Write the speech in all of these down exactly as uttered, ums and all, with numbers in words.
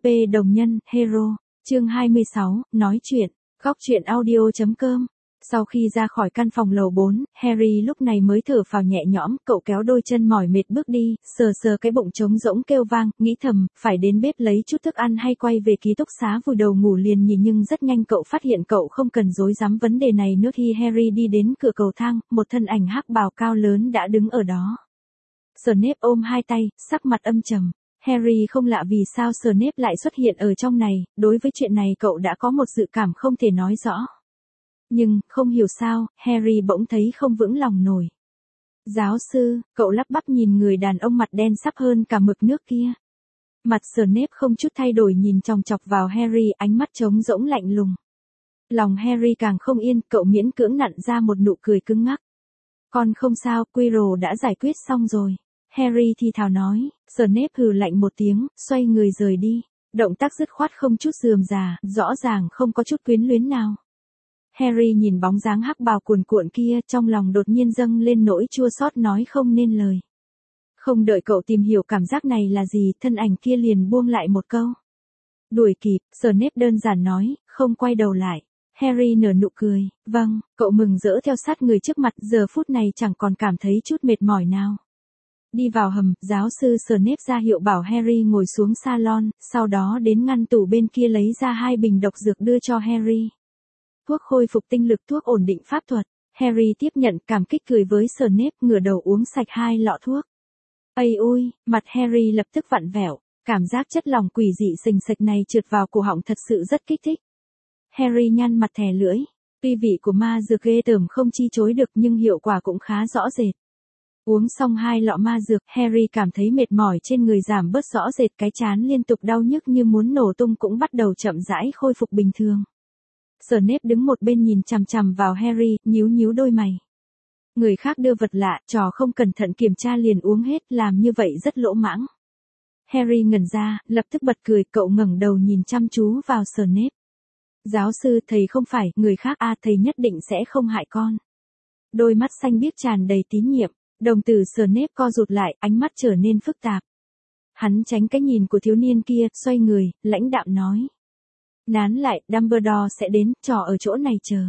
pê đồng nhân, hero, chương hai mươi sáu, nói chuyện, góc chuyện audio.com. Sau khi ra khỏi căn phòng lầu bốn, Harry lúc này mới thở phào nhẹ nhõm, cậu kéo đôi chân mỏi mệt bước đi, sờ sờ cái bụng trống rỗng kêu vang, nghĩ thầm, phải đến bếp lấy chút thức ăn hay quay về ký túc xá vùi đầu ngủ liền nhỉ, nhưng rất nhanh cậu phát hiện cậu không cần rối rắm vấn đề này nữa. Khi Harry đi đến cửa cầu thang, một thân ảnh hắc bào cao lớn đã đứng ở đó. Snape ôm hai tay, sắc mặt âm trầm. Harry không lạ vì sao Snape lại xuất hiện ở trong này, đối với chuyện này cậu đã có một dự cảm không thể nói rõ. Nhưng, không hiểu sao, Harry bỗng thấy không vững lòng nổi. Giáo sư, cậu lắp bắp nhìn người đàn ông mặt đen sắp hơn cả mực nước kia. Mặt Snape không chút thay đổi nhìn chòng chọc vào Harry, ánh mắt trống rỗng lạnh lùng. Lòng Harry càng không yên, cậu miễn cưỡng nặn ra một nụ cười cứng ngắc. Con không sao, Quirrell đã giải quyết xong rồi. Harry thì thào nói. Snape hừ lạnh một tiếng, xoay người rời đi. Động tác dứt khoát không chút rườm rà, rõ ràng không có chút quyến luyến nào. Harry nhìn bóng dáng hắc bào cuồn cuộn kia, trong lòng đột nhiên dâng lên nỗi chua xót nói không nên lời. Không đợi cậu tìm hiểu cảm giác này là gì, thân ảnh kia liền buông lại một câu. Đuổi kịp, Snape đơn giản nói, không quay đầu lại. Harry nở nụ cười, vâng, cậu mừng rỡ theo sát người trước mặt, giờ phút này chẳng còn cảm thấy chút mệt mỏi nào. Đi vào hầm, giáo sư Snape ra hiệu bảo Harry ngồi xuống salon, sau đó đến ngăn tủ bên kia lấy ra hai bình độc dược đưa cho Harry. Thuốc khôi phục tinh lực, thuốc ổn định pháp thuật. Harry tiếp nhận cảm kích cười với Snape, ngửa đầu uống sạch hai lọ thuốc. Ây ôi, mặt Harry lập tức vặn vẹo, cảm giác chất lỏng quỷ dị sình sạch này trượt vào cổ họng thật sự rất kích thích. Harry nhăn mặt thè lưỡi, tuy vị của ma dược ghê tởm không chi chối được nhưng hiệu quả cũng khá rõ rệt. Uống xong hai lọ ma dược, Harry cảm thấy mệt mỏi trên người giảm bớt rõ rệt, cái trán liên tục đau nhức như muốn nổ tung cũng bắt đầu chậm rãi khôi phục bình thường. Snape đứng một bên nhìn chằm chằm vào Harry, nhíu nhíu đôi mày. Người khác đưa vật lạ, trò không cẩn thận kiểm tra liền uống hết, làm như vậy rất lỗ mãng. Harry ngẩn ra, lập tức bật cười, cậu ngẩng đầu nhìn chăm chú vào Snape. Giáo sư, thầy không phải, người khác à, thầy nhất định sẽ không hại con. Đôi mắt xanh biếc tràn đầy tín nhiệm, đồng tử Snape co rụt lại, ánh mắt trở nên phức tạp. Hắn tránh cái nhìn của thiếu niên kia, xoay người, lãnh đạm nói. Nán lại, Dumbledore sẽ đến, trò ở chỗ này chờ.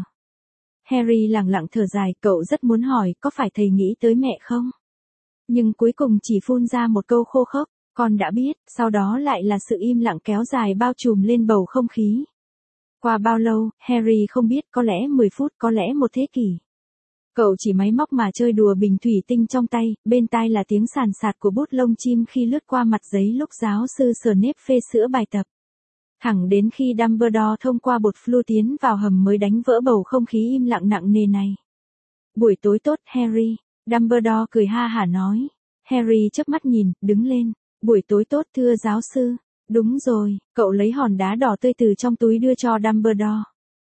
Harry lặng lặng thở dài, cậu rất muốn hỏi, có phải thầy nghĩ tới mẹ không? Nhưng cuối cùng chỉ phun ra một câu khô khốc, con đã biết, sau đó lại là sự im lặng kéo dài bao trùm lên bầu không khí. Qua bao lâu, Harry không biết, có lẽ mười phút, có lẽ một thế kỷ. Cậu chỉ máy móc mà chơi đùa bình thủy tinh trong tay, bên tai là tiếng sàn sạt của bút lông chim khi lướt qua mặt giấy lúc giáo sư Snape phê sữa bài tập. Thẳng đến khi Dumbledore thông qua bột flu tiến vào hầm mới đánh vỡ bầu không khí im lặng nặng nề này. Buổi tối tốt, Harry. Dumbledore cười ha hả nói. Harry chớp mắt nhìn, đứng lên. Buổi tối tốt thưa giáo sư. Đúng rồi, cậu lấy hòn đá đỏ tươi từ trong túi đưa cho Dumbledore.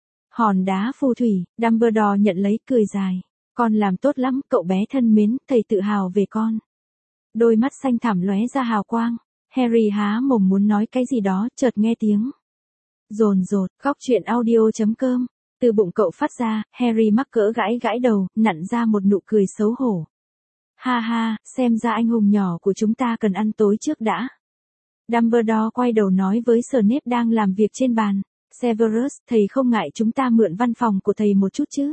Hòn đá phù thủy, Dumbledore nhận lấy cười dài. Con làm tốt lắm, cậu bé thân mến, thầy tự hào về con. Đôi mắt xanh thẳm lóe ra hào quang. Harry há mồm muốn nói cái gì đó, chợt nghe tiếng dồn dột, góc chuyện audio.com. Từ bụng cậu phát ra, Harry mắc cỡ gãi gãi đầu, nặn ra một nụ cười xấu hổ. Ha ha, xem ra anh hùng nhỏ của chúng ta cần ăn tối trước đã. Dumbledore quay đầu nói với Snape đang làm việc trên bàn. Severus, thầy không ngại chúng ta mượn văn phòng của thầy một chút chứ?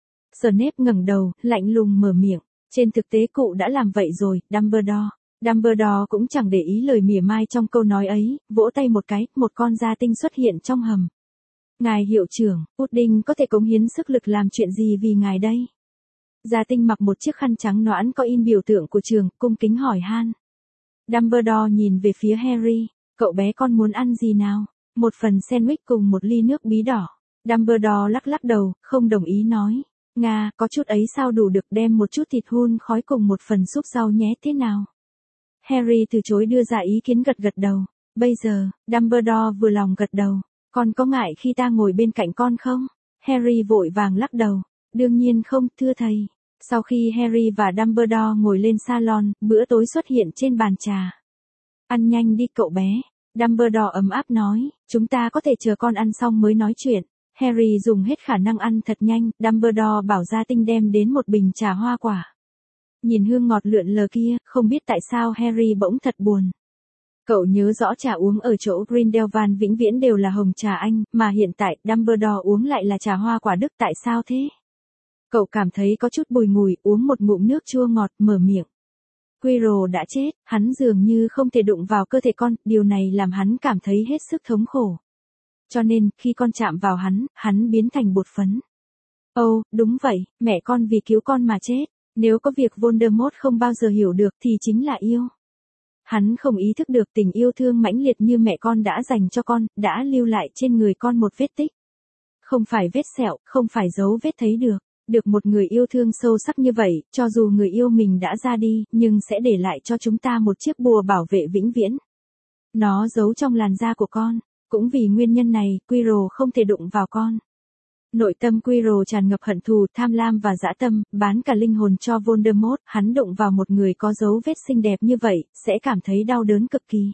Snape ngẩng đầu, lạnh lùng mở miệng. Trên thực tế cụ đã làm vậy rồi, Dumbledore. Dumbledore cũng chẳng để ý lời mỉa mai trong câu nói ấy, vỗ tay một cái, một con gia tinh xuất hiện trong hầm. Ngài hiệu trưởng, Pudding có thể cống hiến sức lực làm chuyện gì vì ngài đây? Gia tinh mặc một chiếc khăn trắng nõn có in biểu tượng của trường, cung kính hỏi han. Dumbledore nhìn về phía Harry, cậu bé con muốn ăn gì nào? Một phần sandwich cùng một ly nước bí đỏ. Dumbledore lắc lắc đầu, không đồng ý nói. Nga, có chút ấy sao đủ được, đem một chút thịt hun khói cùng một phần súp rau nhé, thế nào? Harry từ chối đưa ra ý kiến, gật gật đầu. Bây giờ, Dumbledore vừa lòng gật đầu. Con có ngại khi ta ngồi bên cạnh con không? Harry vội vàng lắc đầu. Đương nhiên không, thưa thầy. Sau khi Harry và Dumbledore ngồi lên salon, bữa tối xuất hiện trên bàn trà. Ăn nhanh đi cậu bé. Dumbledore ấm áp nói, chúng ta có thể chờ con ăn xong mới nói chuyện. Harry dùng hết khả năng ăn thật nhanh, Dumbledore bảo gia tinh đem đến một bình trà hoa quả. Nhìn hương ngọt lượn lờ kia, không biết tại sao Harry bỗng thật buồn. Cậu nhớ rõ trà uống ở chỗ Grindelwald vĩnh viễn đều là hồng trà Anh, mà hiện tại Dumbledore uống lại là trà hoa quả Đức, tại sao thế? Cậu cảm thấy có chút bùi ngùi, uống một ngụm nước chua ngọt, mở miệng. Quirrell đã chết, hắn dường như không thể đụng vào cơ thể con, điều này làm hắn cảm thấy hết sức thống khổ. Cho nên, khi con chạm vào hắn, hắn biến thành bột phấn. Ồ, oh, đúng vậy, mẹ con vì cứu con mà chết. Nếu có việc Voldemort không bao giờ hiểu được thì chính là yêu. Hắn không ý thức được tình yêu thương mãnh liệt như mẹ con đã dành cho con, đã lưu lại trên người con một vết tích. Không phải vết sẹo, không phải dấu vết thấy được. Được một người yêu thương sâu sắc như vậy, cho dù người yêu mình đã ra đi, nhưng sẽ để lại cho chúng ta một chiếc bùa bảo vệ vĩnh viễn. Nó giấu trong làn da của con. Cũng vì nguyên nhân này, Quirrell không thể đụng vào con. Nội tâm Quirrell tràn ngập hận thù, tham lam và dã tâm, bán cả linh hồn cho Voldemort, hắn đụng vào một người có dấu vết xinh đẹp như vậy, sẽ cảm thấy đau đớn cực kỳ.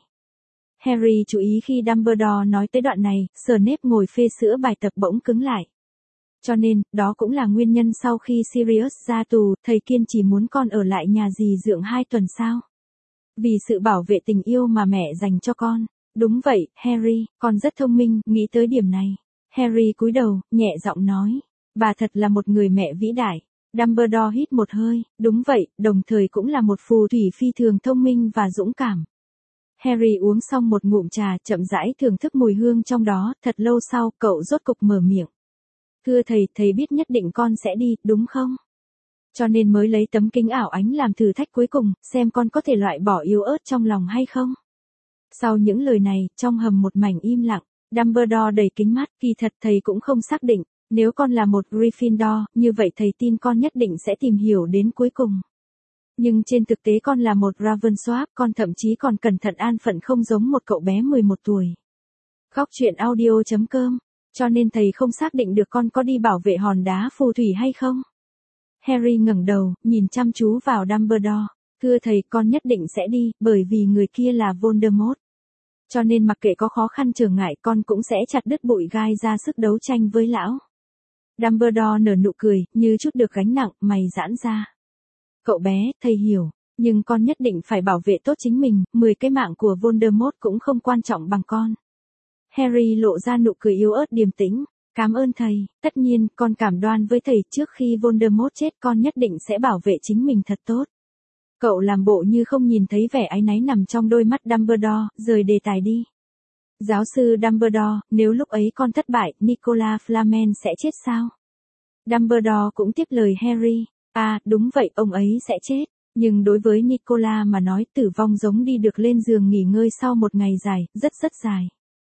Harry chú ý khi Dumbledore nói tới đoạn này, Snape ngồi phê sữa bài tập bỗng cứng lại. Cho nên, đó cũng là nguyên nhân sau khi Sirius ra tù, thầy kiên trì muốn con ở lại nhà dì dượng hai tuần sao. Vì sự bảo vệ tình yêu mà mẹ dành cho con. Đúng vậy, Harry, con rất thông minh, nghĩ tới điểm này. Harry cúi đầu, nhẹ giọng nói. Bà thật là một người mẹ vĩ đại. Dumbledore hít một hơi, đúng vậy, đồng thời cũng là một phù thủy phi thường thông minh và dũng cảm. Harry uống xong một ngụm trà, chậm rãi thưởng thức mùi hương trong đó, thật lâu sau, cậu rốt cục mở miệng. Thưa thầy, thầy biết nhất định con sẽ đi, đúng không? Cho nên mới lấy tấm kính ảo ánh làm thử thách cuối cùng, xem con có thể loại bỏ yếu ớt trong lòng hay không. Sau những lời này, trong hầm một mảnh im lặng, Dumbledore đầy kính mắt, kỳ thật thầy cũng không xác định, nếu con là một Gryffindor, như vậy thầy tin con nhất định sẽ tìm hiểu đến cuối cùng. Nhưng trên thực tế con là một Ravensworth, con thậm chí còn cẩn thận an phận không giống một cậu bé mười một tuổi. Góc truyện audio chấm com, cho nên thầy không xác định được con có đi bảo vệ hòn đá phù thủy hay không. Harry ngẩng đầu, nhìn chăm chú vào Dumbledore. Thưa thầy, con nhất định sẽ đi, bởi vì người kia là Voldemort. Cho nên mặc kệ có khó khăn trở ngại con cũng sẽ chặt đứt bụi gai ra sức đấu tranh với lão. Dumbledore nở nụ cười, như chút được gánh nặng, mày giãn ra. Cậu bé, thầy hiểu, nhưng con nhất định phải bảo vệ tốt chính mình, mười cái mạng của Voldemort cũng không quan trọng bằng con. Harry lộ ra nụ cười yếu ớt điềm tĩnh. Cảm ơn thầy, tất nhiên, con cảm đoan với thầy trước khi Voldemort chết con nhất định sẽ bảo vệ chính mình thật tốt. Cậu làm bộ như không nhìn thấy vẻ áy náy nằm trong đôi mắt Dumbledore, rời đề tài đi. Giáo sư Dumbledore, nếu lúc ấy con thất bại, Nicolas Flamel sẽ chết sao? Dumbledore cũng tiếp lời Harry. À, đúng vậy, ông ấy sẽ chết. Nhưng đối với Nicolas mà nói, tử vong giống đi được lên giường nghỉ ngơi sau một ngày dài, rất rất dài.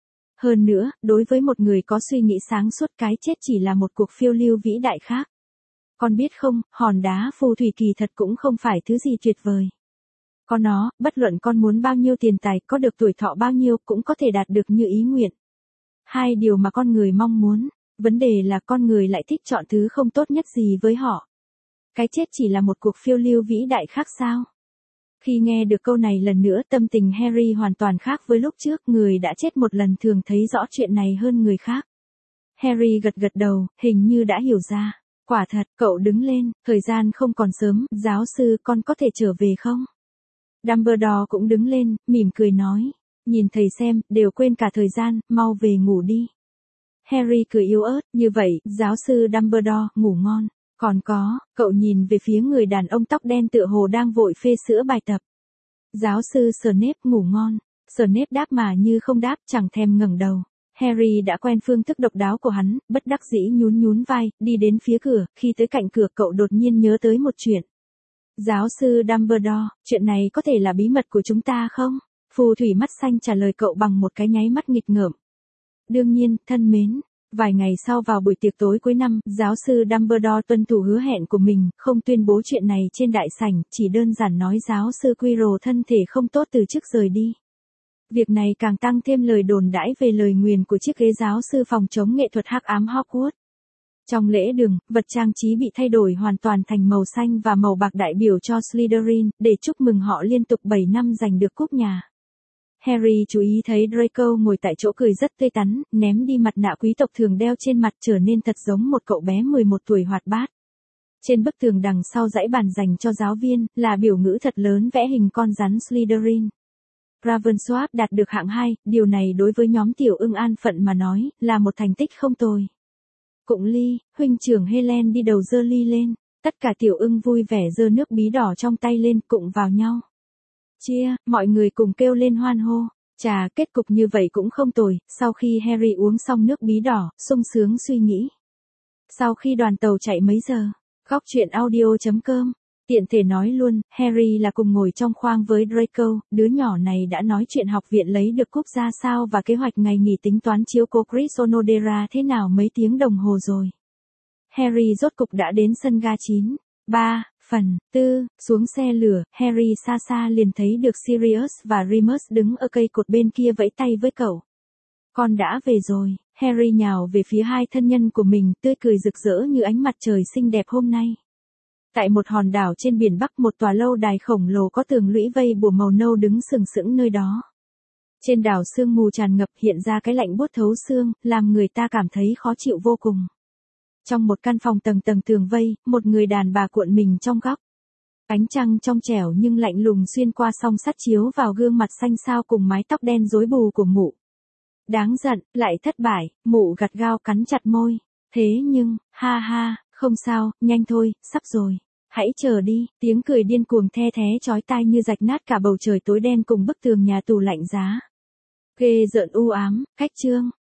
Hơn nữa, đối với một người có suy nghĩ sáng suốt, cái chết chỉ là một cuộc phiêu lưu vĩ đại khác. Con biết không, hòn đá phù thủy kỳ thật cũng không phải thứ gì tuyệt vời. Có nó, bất luận con muốn bao nhiêu tiền tài, có được tuổi thọ bao nhiêu cũng có thể đạt được như ý nguyện. Hai điều mà con người mong muốn, vấn đề là con người lại thích chọn thứ không tốt nhất gì với họ. Cái chết chỉ là một cuộc phiêu lưu vĩ đại khác sao? Khi nghe được câu này lần nữa, tâm tình Harry hoàn toàn khác với lúc trước, người đã chết một lần thường thấy rõ chuyện này hơn người khác. Harry gật gật đầu, hình như đã hiểu ra. Quả thật, cậu đứng lên, thời gian không còn sớm, giáo sư, con có thể trở về không? Dumbledore cũng đứng lên, mỉm cười nói. Nhìn thầy xem, đều quên cả thời gian, mau về ngủ đi. Harry cười yếu ớt, như vậy, giáo sư Dumbledore, ngủ ngon. Còn có, cậu nhìn về phía người đàn ông tóc đen tựa hồ đang vội phê sữa bài tập. Giáo sư Snape, ngủ ngon. Snape đáp mà như không đáp, chẳng thèm ngẩng đầu. Harry đã quen phương thức độc đáo của hắn, bất đắc dĩ nhún nhún vai, đi đến phía cửa, khi tới cạnh cửa cậu đột nhiên nhớ tới một chuyện. Giáo sư Dumbledore, chuyện này có thể là bí mật của chúng ta không? Phù thủy mắt xanh trả lời cậu bằng một cái nháy mắt nghịch ngợm. Đương nhiên, thân mến. Vài ngày sau vào buổi tiệc tối cuối năm, giáo sư Dumbledore tuân thủ hứa hẹn của mình, không tuyên bố chuyện này trên đại sảnh, chỉ đơn giản nói giáo sư Quirrell thân thể không tốt từ trước rời đi. Việc này càng tăng thêm lời đồn đãi về lời nguyền của chiếc ghế giáo sư phòng chống nghệ thuật hắc ám Hogwarts. Trong lễ đường, vật trang trí bị thay đổi hoàn toàn thành màu xanh và màu bạc đại biểu cho Slytherin, để chúc mừng họ liên tục bảy năm giành được cúp nhà. Harry chú ý thấy Draco ngồi tại chỗ cười rất tươi tắn, ném đi mặt nạ quý tộc thường đeo trên mặt trở nên thật giống một cậu bé mười một tuổi hoạt bát. Trên bức tường đằng sau dãy bàn dành cho giáo viên, là biểu ngữ thật lớn vẽ hình con rắn Slytherin. Ravensworth đạt được hạng hai, điều này đối với nhóm tiểu ưng an phận mà nói, là một thành tích không tồi. Cụng ly, huynh trưởng Helen đi đầu giơ ly lên, tất cả tiểu ưng vui vẻ giơ nước bí đỏ trong tay lên cụng vào nhau. Chia, mọi người cùng kêu lên hoan hô. Chà, kết cục như vậy cũng không tồi. Sau khi Harry uống xong nước bí đỏ, sung sướng suy nghĩ. Sau khi đoàn tàu chạy mấy giờ, góc chuyện audio chấm com. Tiện thể nói luôn, Harry là cùng ngồi trong khoang với Draco, đứa nhỏ này đã nói chuyện học viện lấy được cúp ra sao và kế hoạch ngày nghỉ tính toán chiếu cố Chris Onodera thế nào mấy tiếng đồng hồ rồi. Harry rốt cục đã đến sân ga chín. ba, phần, tư, xuống xe lửa, Harry xa xa liền thấy được Sirius và Remus đứng ở cây cột bên kia vẫy tay với cậu. Con đã về rồi, Harry nhào về phía hai thân nhân của mình, tươi cười rực rỡ như ánh mặt trời xinh đẹp hôm nay. Tại một hòn đảo trên biển Bắc, một tòa lâu đài khổng lồ có tường lũy vây bùa màu nâu đứng sừng sững nơi đó. Trên đảo sương mù tràn ngập, hiện ra cái lạnh buốt thấu xương, làm người ta cảm thấy khó chịu vô cùng. Trong một căn phòng tầng tầng tường vây, một người đàn bà cuộn mình trong góc. Ánh trăng trong trẻo nhưng lạnh lùng xuyên qua song sắt chiếu vào gương mặt xanh xao cùng mái tóc đen rối bù của mụ. Đáng giận, lại thất bại, mụ gắt gao cắn chặt môi. Thế nhưng, ha ha, không sao, nhanh thôi, sắp rồi. Hãy chờ đi, tiếng cười điên cuồng the thé chói tai như rạch nát cả bầu trời tối đen cùng bức tường nhà tù lạnh giá. Ghê rợn u ám, cách chương.